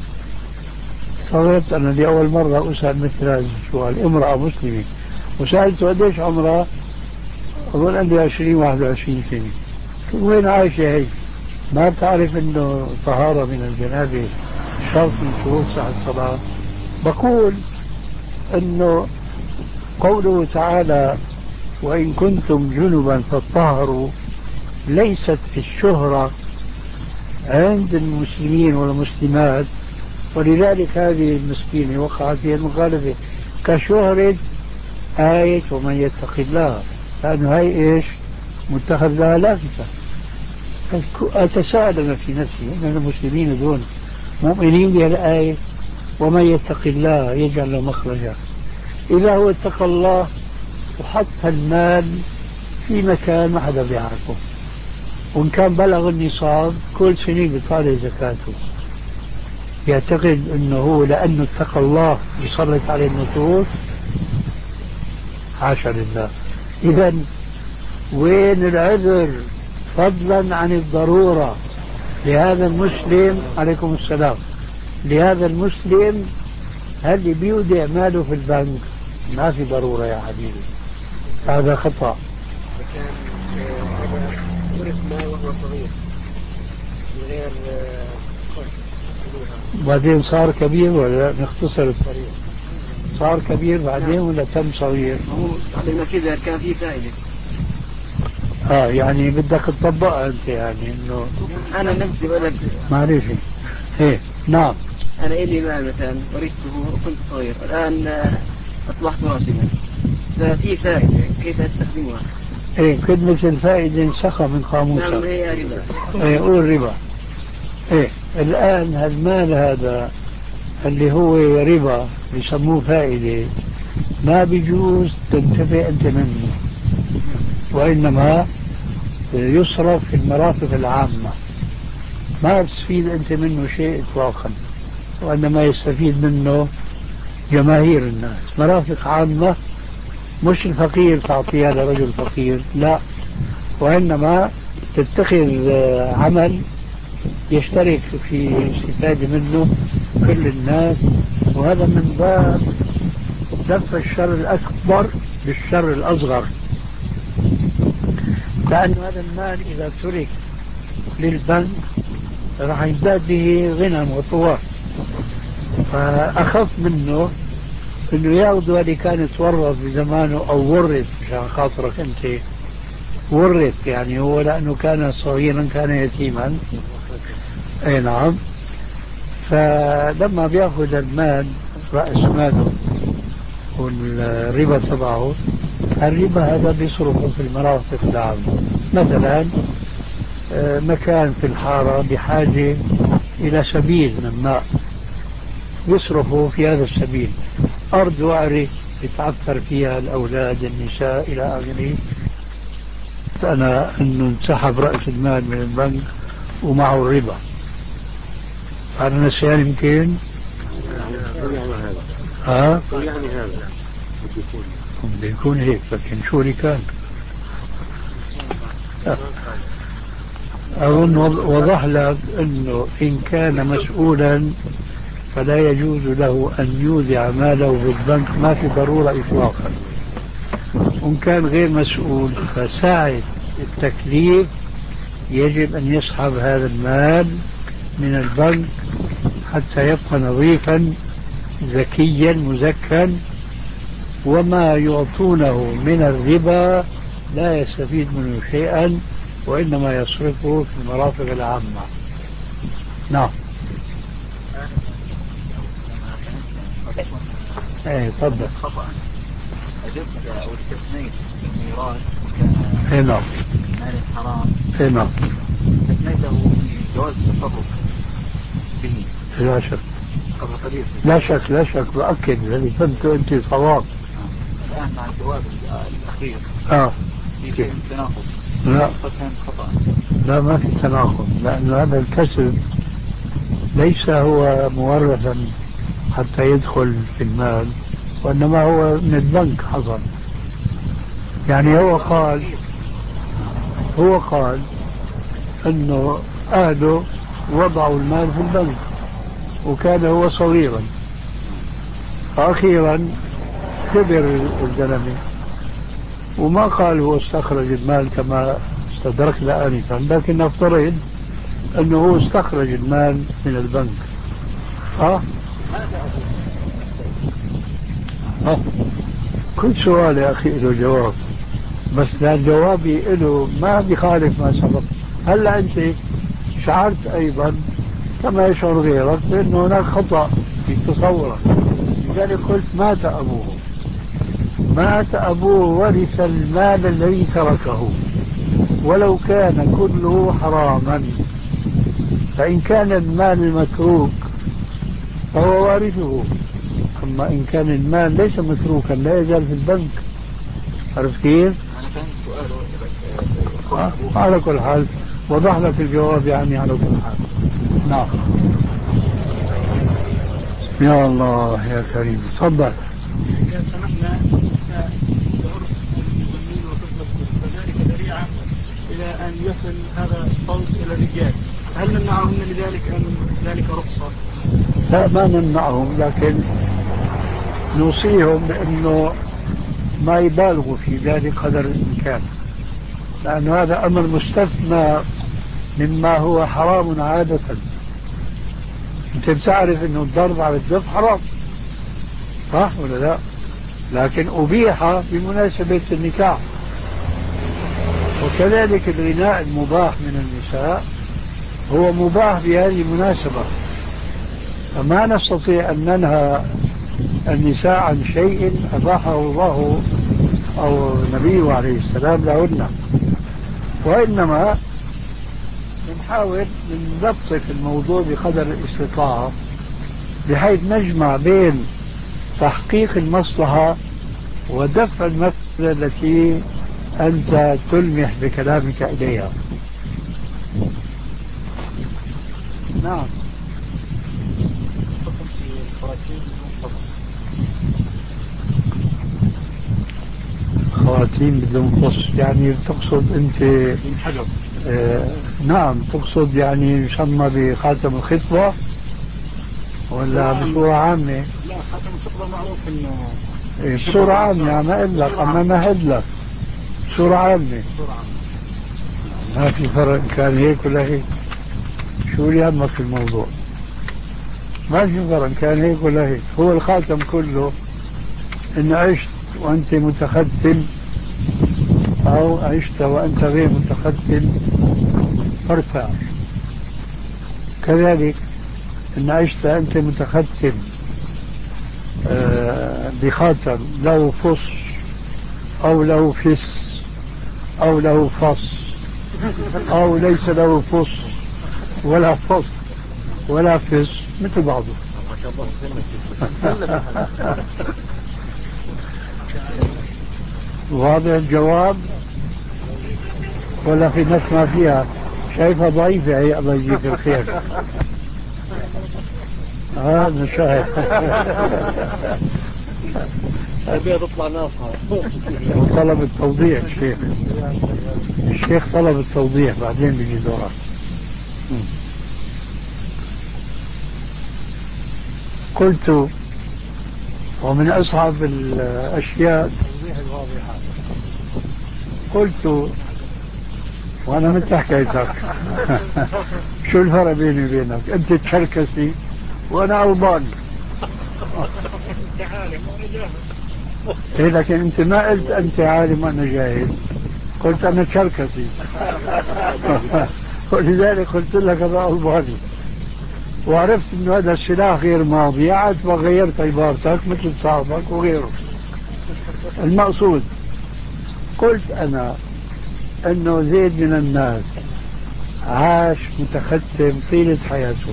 Speaker 2: صارت أنا لأول مرة أسأل مثل هذا السؤال، امرأة مسلمة، وسألته قديش عمرها؟ أظن عندي عشرين واحد وعشرين سنة. وين عايشة هي؟ ما بتعرف إنه طهارة من الجنابة شرط من شروط صحة الصلاة؟ بقول إنه قوله تعالى: وإن كنتم جنبا فاطهروا، ليست الشهرة عند المسلمين والمسلمات، ولذلك هذه المسكينة وقعت في المخالفة كشهرة آية ومن يتق الله، لأنه هاي إيش متخذ لها لافتة. أتساءل أنا في نفسي أن المسلمين دون مؤمنين بها الآية ومن يتق الله يجعل له مخرجا. إذا هو اتقى الله وحط المال في مكان ما حدا بيعرفه، وإن كان بلغ النصاب كل سنة بيطالع زكاته، يعتقد أنه هو لأنه اتقى الله يسلط عليه النصوص؟ حاشا لله. إذا وين العذر فضلا عن الضرورة لهذا المسلم؟ عليكم السلام. لهذا المسلم هل بيودع ماله في البنك؟ ما في ضرورة يا حبيبي، هذا خطأ.
Speaker 5: كان ورث مال وهو صغير من غير
Speaker 2: بعدين صار كبير ولا نختصر الطريق؟ صار كبير بعدين ولا تم صغير؟
Speaker 5: هو على كذا كان في فائدة.
Speaker 2: اه يعني بدك تطبقها انت، يعني انه
Speaker 5: انا نفسي بقول لك
Speaker 2: معلش. ايه نعم.
Speaker 5: انا الي مال مثلا ورثته وكنت صغير، الان اصبحت راشدا، ففي فائدة كيف استخدمها؟
Speaker 2: ايه كلمة الفائدة انسخة من قاموسك.
Speaker 5: نعم هي ربا.
Speaker 2: ايه قول ربا. ايه الان المال هذا اللي هو ربا بيسموه فائدة، ما بيجوز تنتفع انت منه، وانما يصرف في المرافق العامة، ما تستفيد انت منه شيء اطلاقا، وانما يستفيد منه جماهير الناس. مرافق عامة، مش الفقير تعطيها لرجل فقير، لا، وإنما تتخذ عمل يشترك في الاستفادة منه كل الناس، وهذا من باب دفع الشر الأكبر بالشر الأصغر، لأن هذا المال إذا ترك للبنك راح يزداد به غنى وطوار. فأخف منه انه ياخذوا اللي كان تورث بزمانه او ورث، مشان خاطرك انت ورث، يعني هو لانه كان صغيرا كان يتيما. اي نعم. فلما بياخذ المال راس ماله والربا تبعه، الربا هذا بيصرفه في المرافق العامة. مثلا مكان في الحارة بحاجة الى سبيل من الماء، يصرفه في هذا السبيل. أرض وعرة يتعثر فيها الأولاد النساء إلى آخره، أنا أنه انسحب رأس المال من البنك ومعه الربا. أنا نسيان يمكن ها؟
Speaker 4: يعني هذا
Speaker 2: بده يكون هيك، لكن شو اللي كان؟ أظن وضح لك أنه إن كان مسؤولا فلا يجوز له أن يودع ماله في البنك، ما في ضرورة إطلاقا. وإن كان غير مسؤول فساعة التكليف يجب أن يسحب هذا المال من البنك حتى يبقى نظيفا ذكيا مزكا وما يعطونه من الربا لا يستفيد منه شيئا، وإنما يصرفه في المرافق العامة. نعم. ايه تفضل.
Speaker 3: خطأ أجبت أو استثنيت الميراث
Speaker 2: ايه نعم.
Speaker 3: مال حرام.
Speaker 2: ايه نعم.
Speaker 3: استثنيته في جواز التصرف به.
Speaker 2: لا شك.
Speaker 3: قبل قليل.
Speaker 2: لا شك لا شك بأكد الذي فهمته أنت صواب.
Speaker 3: الآن مع الجواب الأخير.
Speaker 2: اه.
Speaker 3: في شيء تناقض.
Speaker 2: لا.
Speaker 3: كان خطأ.
Speaker 2: لا ما في تناقض، لأن هذا الكسب ليس هو مورثا حتى يدخل في المال، وإنما هو من البنك حصل. يعني هو قال هو قال أنه أهله وضعوا المال في البنك وكان هو صغيرا، فأخيرا كبر الزلمة وما قال هو استخرج المال كما استدركنا آنفا، لكن نفترض أنه هو استخرج المال من البنك. ها؟ ها؟ كل سؤال يا أخي له جواب، بس لا جوابي له ما بيخالف ما سبق. هلا أنت شعرت أيضا كما يشعر غيرك بأنه هناك خطأ في تصورك، لذلك قلت مات أبوه. مات أبوه ورث المال الذي تركه، ولو كان كله حراما، فإن كان المال المتروك فهو وارثه، أما إن كان المال ليس متروكا لا يزال في البنك. عرفت كيف؟ آه. على كل حال وضح لك الجواب يعني على كل حال. نعم. يا الله يا كريم. تفضل.
Speaker 4: إذا سمحنا بعرف المزمين وطفل فذلك ذريعة إلى أن يصل هذا الصوت إلى الرجال، هل نمنعهم لذلك أم ذلك رخصة؟
Speaker 2: لا ما نمنعهم، لكن نوصيهم بأنه ما يبالغوا في ذلك قدر الإمكان، لأن هذا أمر مستثنى مما هو حرام عادة. أنت بتعرف أنه الضرب على الدف حرام، صح ولا لا؟ لكن أبيح بمناسبة النكاح، وكذلك الغناء المباح من النساء هو مباح بهذه المناسبة، فما نستطيع أن ننهى النساء عن شيء أباحه الله أو نبيه عليه السلام لهن، وإنما نحاول نلطف الموضوع بقدر الاستطاعة بحيث نجمع بين تحقيق المصلحة ودفع المفسدة التي أنت تلمح بكلامك إليها. نعم. خواتيم بدون قص يعني تقصد أنت آه نعم تقصد يعني يسمى بخاتم الخطبة ولا بصورة عامة؟
Speaker 4: لا خاتم الخطبة معروف إنه
Speaker 2: إيه بصورة عامة يعني ما أقول لك أما ما أقول لك بصورة عامة ما في فرق كان هيك ولا هيك. شو اللي يهمك في الموضوع؟ ما في فرق كان هيك ولا هيك. هو الخاتم كله إن عشت وأنت متختم أو عشت وأنت غير متختم فارتاح، كذلك إن عشت أنت متختم آه بخاتم له فص أو له فس أو له فص أو ليس له فص ولا فص ولا فس مثل بعضه. واضح الجواب ولا في نفس ما فيها؟ شايفها ضعيفة هي، الله يجزيك الخير. ها نشاهد.
Speaker 4: أبي تطلع ناصحة.
Speaker 2: وطلب التوضيح الشيخ الشيخ طلب التوضيح بعدين بيجي دورك. قلت ومن أصعب الأشياء توضيح الواضحات. قلت وأنا مثل حكايتك. شو الفرق بيني وبينك؟ أنت تشركسي وأنا ألباني. إيه لكن أنت ما قلت أنت عالم وأنا جاهل، قلت أنا شركسي. ولذلك قلت لك هذا ألباني، وعرفت أن هذا السلاح غير ماضي، عاد وغيرت عبارتك مثل صاحبك وغيره. المقصود قلت أنا أنه زيد من الناس عاش متختم طيلة حياته،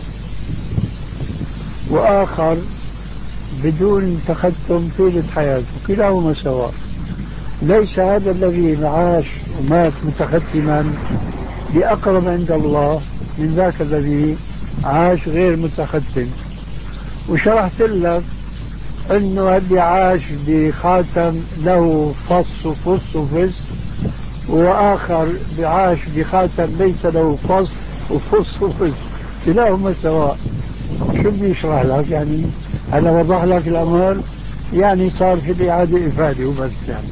Speaker 2: وآخر بدون تختم طيلة حياته، كلاهما سواء. ليس هذا الذي عاش ومات متختما بأقرب عند الله من ذاك الذي عاش غير متختم. وشرحت لك أنه اللي عاش بخاتم له فص وفص وفص، وآخر عاش بخاتم ليس له فص وفص وفص، كلاهما سواء. شو بدي يشرح لك يعني؟ أنا وضح لك الأمر، يعني صار في الإعادة إفادة وبس يعني.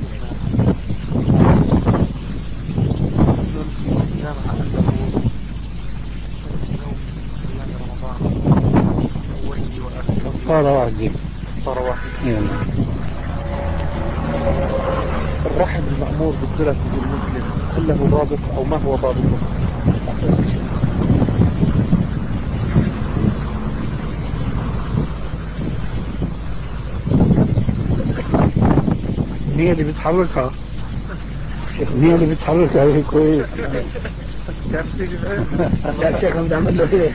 Speaker 2: صار واحد
Speaker 7: صار واحد. الرحم المأمور بالصلة بالمسلم هل له ضابط أو ما هو ضابطه؟
Speaker 2: هي اللي بتحركها، هي اللي بتحركها هيك كويس.
Speaker 1: يا شيخ بدي أعمل له هيك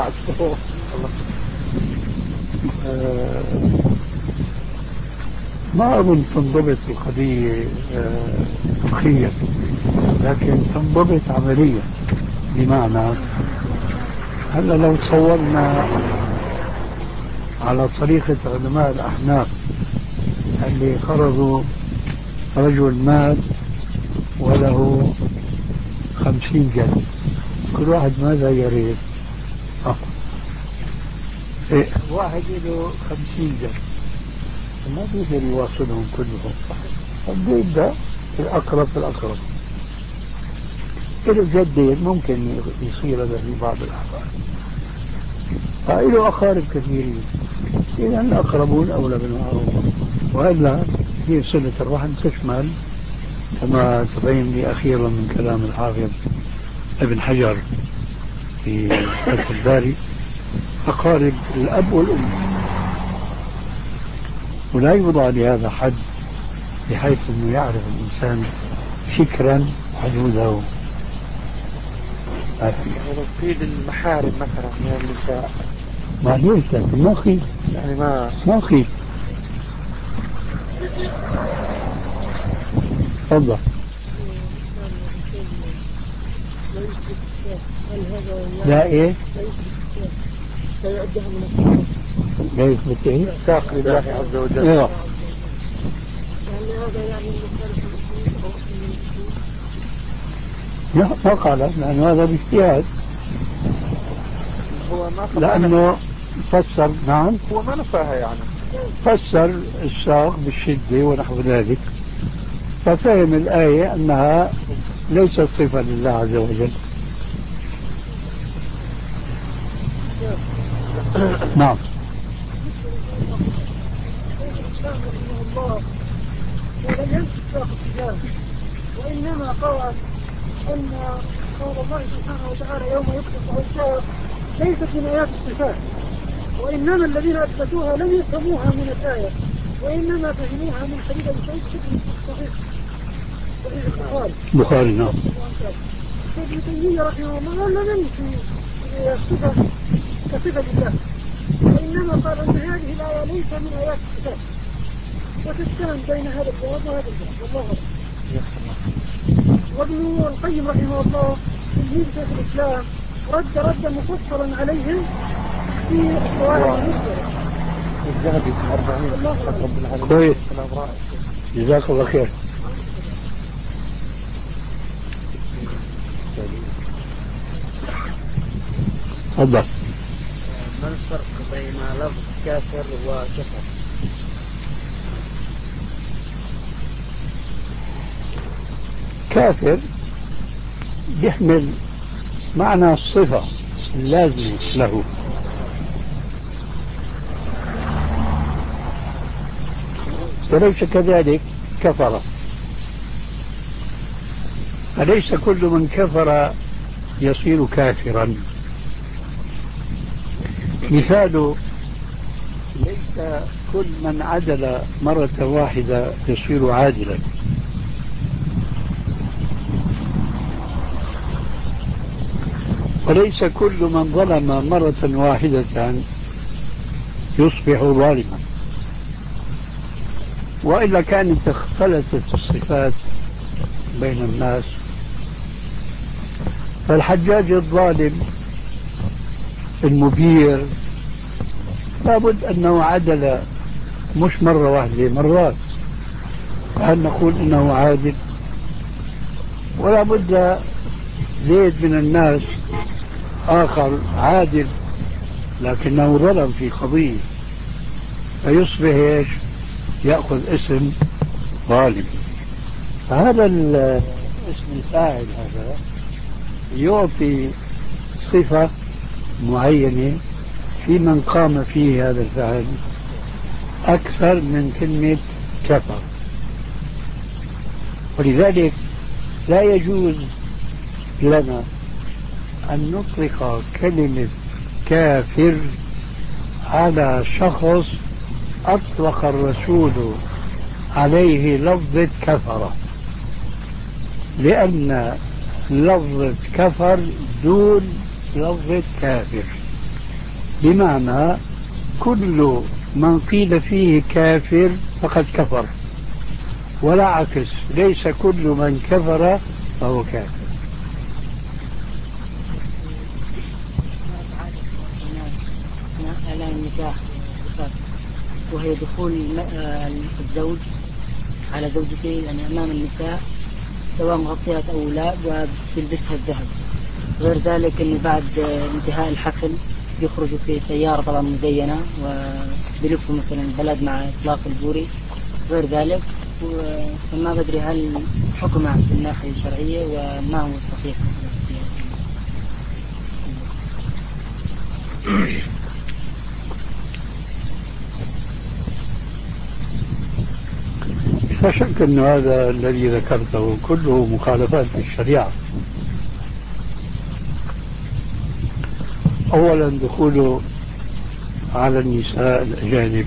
Speaker 2: ما أظن تنضبط القضية فقهيا، لكن تنضبط عمليا. بمعنى هلا لو تصورنا على طريقة علماء الأحناف اللي فرضوا رجل مات وله خمسين جد، كل واحد ماذا يريد؟ آه. إيه واحد له خمسين جد ما بيقدر يواصلهم كلهم، بده يبدأ الأقرب فالأقرب. له جدين ممكن يصير هذا في بعض الأحوال، فإله أقارب كثيرين، إذا الأقربون أولى بالمعروف. وإلا هي صلة الرحم تشمل كما تبين لي أخيرا من كلام الحافظ ابن حجر في فتح الباري أقارب الأب والأم، ولا يوضع لهذا حد بحيث أنه يعرف الإنسان فكرا حدوده.
Speaker 7: في المحارم مثلا من النساء
Speaker 2: ما ليس ما خيف
Speaker 7: يعني ما
Speaker 2: ما خيف. تفضل. لا ايه
Speaker 6: لا يعدها من الصلاة،
Speaker 2: لا يثبت ايه
Speaker 7: ساق لله عز وجل.
Speaker 2: ايوه
Speaker 6: يعني هذا يعني المخالفة المسلمين أو المسلمين.
Speaker 2: لا ما قال، لأنه هذا باجتهاد،
Speaker 7: هو ما
Speaker 2: لأنه فسر. نعم
Speaker 7: هو ما نفاها يعني،
Speaker 2: فسر الساق بالشدة ونحو ذلك، ففهم الآية أنها ليست صفة لله عز وجل. نعم.
Speaker 6: ولم يمسك ساق التجارة، وإنما قال أن قول الله سبحانه وتعالى يوم يبسط الساق ليست من آيات الصفات، وإنما الذين أثبتوها لم يفهموها من الآية، وإنما فهموها من حديث أبي سعيد صحيح صحيح البخاري.
Speaker 2: بخاري نعم.
Speaker 6: ابن تيمية رحمه الله لم يمشي الصفة كصفة لله، وإنما قال أن هذه الآية ليس من آيات الصفات، وتتسام بين هذا الجواب وهذا الجواب والله أعلم. وابن القيم رحمه الله تلميذ شيخ الإسلام رد ردا مفصلا عليهم في القواعد المسلمة.
Speaker 7: الذهبي في الأربعين.
Speaker 2: كويس، جزاك الله خير. تفضل.
Speaker 1: ما الفرق بين لفظ كافر وكفر؟
Speaker 2: كافر يحمل معنى الصفة اللازمة له، وليس كذلك كفر. فليس كل من كفر يصير كافرا. مثال: ليس كل من عدل مرة واحدة يصير عادلا، وليس كل من ظلم مرة واحدة يصبح ظالما، وإلا كانت اختلطت الصفات بين الناس. فالحجاج الظالم المبير لابد أنه عدل مش مرة واحدة، مرات. فهل نقول إنه عادل؟ ولا بد زيد من الناس آخر عادل لكنه ظلم في قضية، فيصبح إيش؟ يأخذ اسم ظالم. فهذا الاسم الفاعل هذا يعطي صفة معينة في من قام فيه هذا الفعل أكثر من كلمة كفر. ولذلك لا يجوز لنا أن نطلق كلمة كافر على شخص أطلق الرسول عليه لفظة كفر، لأن لفظة كفر دون لفظة كافر، بمعنى كل من قيل فيه كافر فقد كفر، ولا عكس، ليس كل من كفر فهو كافر.
Speaker 8: إعلان النكاح وهي دخول الزوج على زوجته يعني أمام النساء سواء مغطيات أو لا وبيلبسها الذهب. غير ذلك أنه بعد انتهاء الحفل يخرجوا في سيارة طبعا مزينة وبيلفوا مثلا البلد مع إطلاق البوري. غير ذلك فما بدري هل حكمها في الناحية الشرعية وما هو الصحيح.
Speaker 2: لا شك أن هذا الذي ذكرته كله مخالفات للشريعة. أولا دخوله على النساء الأجانب،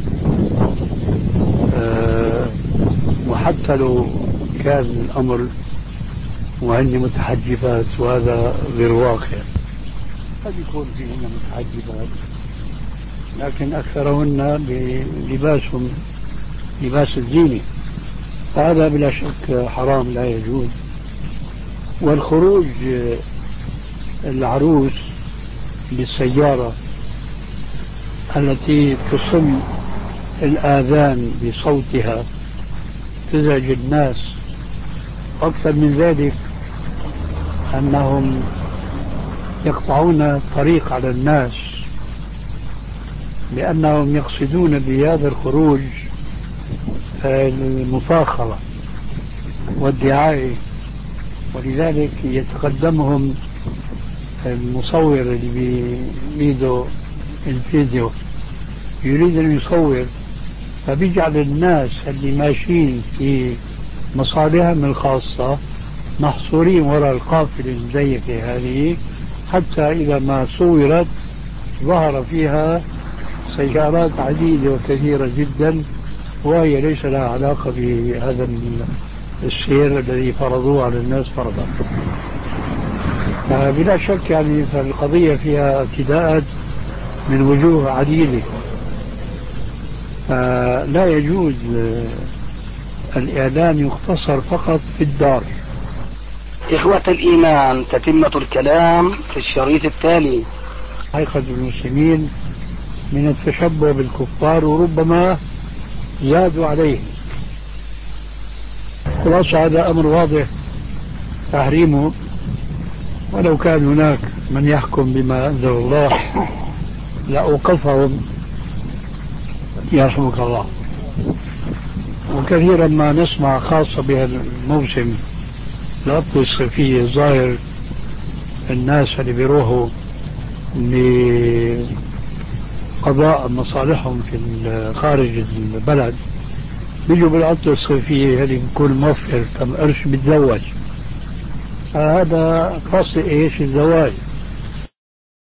Speaker 2: أه وحتى لو كان الأمر وهن متحجبات وهذا غير واقع، قد يكون فيهن متحجبات لكن أكثرهن بلباسهم لباس الزينة، فهذا بلا شك حرام لا يجوز. والخروج العروس بالسيارة التي تصم الآذان بصوتها تزعج الناس، أكثر من ذلك أنهم يقطعون الطريق على الناس لأنهم يقصدون بهذا الخروج المفاخرة والدعاية، ولذلك يتقدمهم المصور اللي بيده الفيديو يريد أن يصور، فبيجعل الناس اللي ماشيين في مصالحهم الخاصة محصورين وراء القافلة المزيفة هذه، حتى إذا ما صورت ظهر فيها سيارات عديدة وكثيرة جدا وهي ليس لها علاقة بهذا السير الذي فرضوه على الناس فرضا. بلا شك يعني فالقضية فيها ابتداءات من وجوه عديدة، لا يجوز الإعلان يختصر فقط في الدار.
Speaker 1: إخوة الإيمان، تتمة الكلام في الشريط التالي.
Speaker 2: حقيقة المسلمين من التشبه بالكفار وربما زادوا عليه. خلاصة هذا أمر واضح تحريمه، ولو كان هناك من يحكم بما أنزل الله لأوقفهم يرحمك الله. وكثيرا ما نسمع خاصة بهذا الموسم الأطلة الصيفية ظاهر الناس اللي بيروحوا لقضاء مصالحهم في خارج البلد بيجوا بالعطلة الصيفية هذه بكون موفر كم قرش بتزوج، هذا قصد ايش الزواج.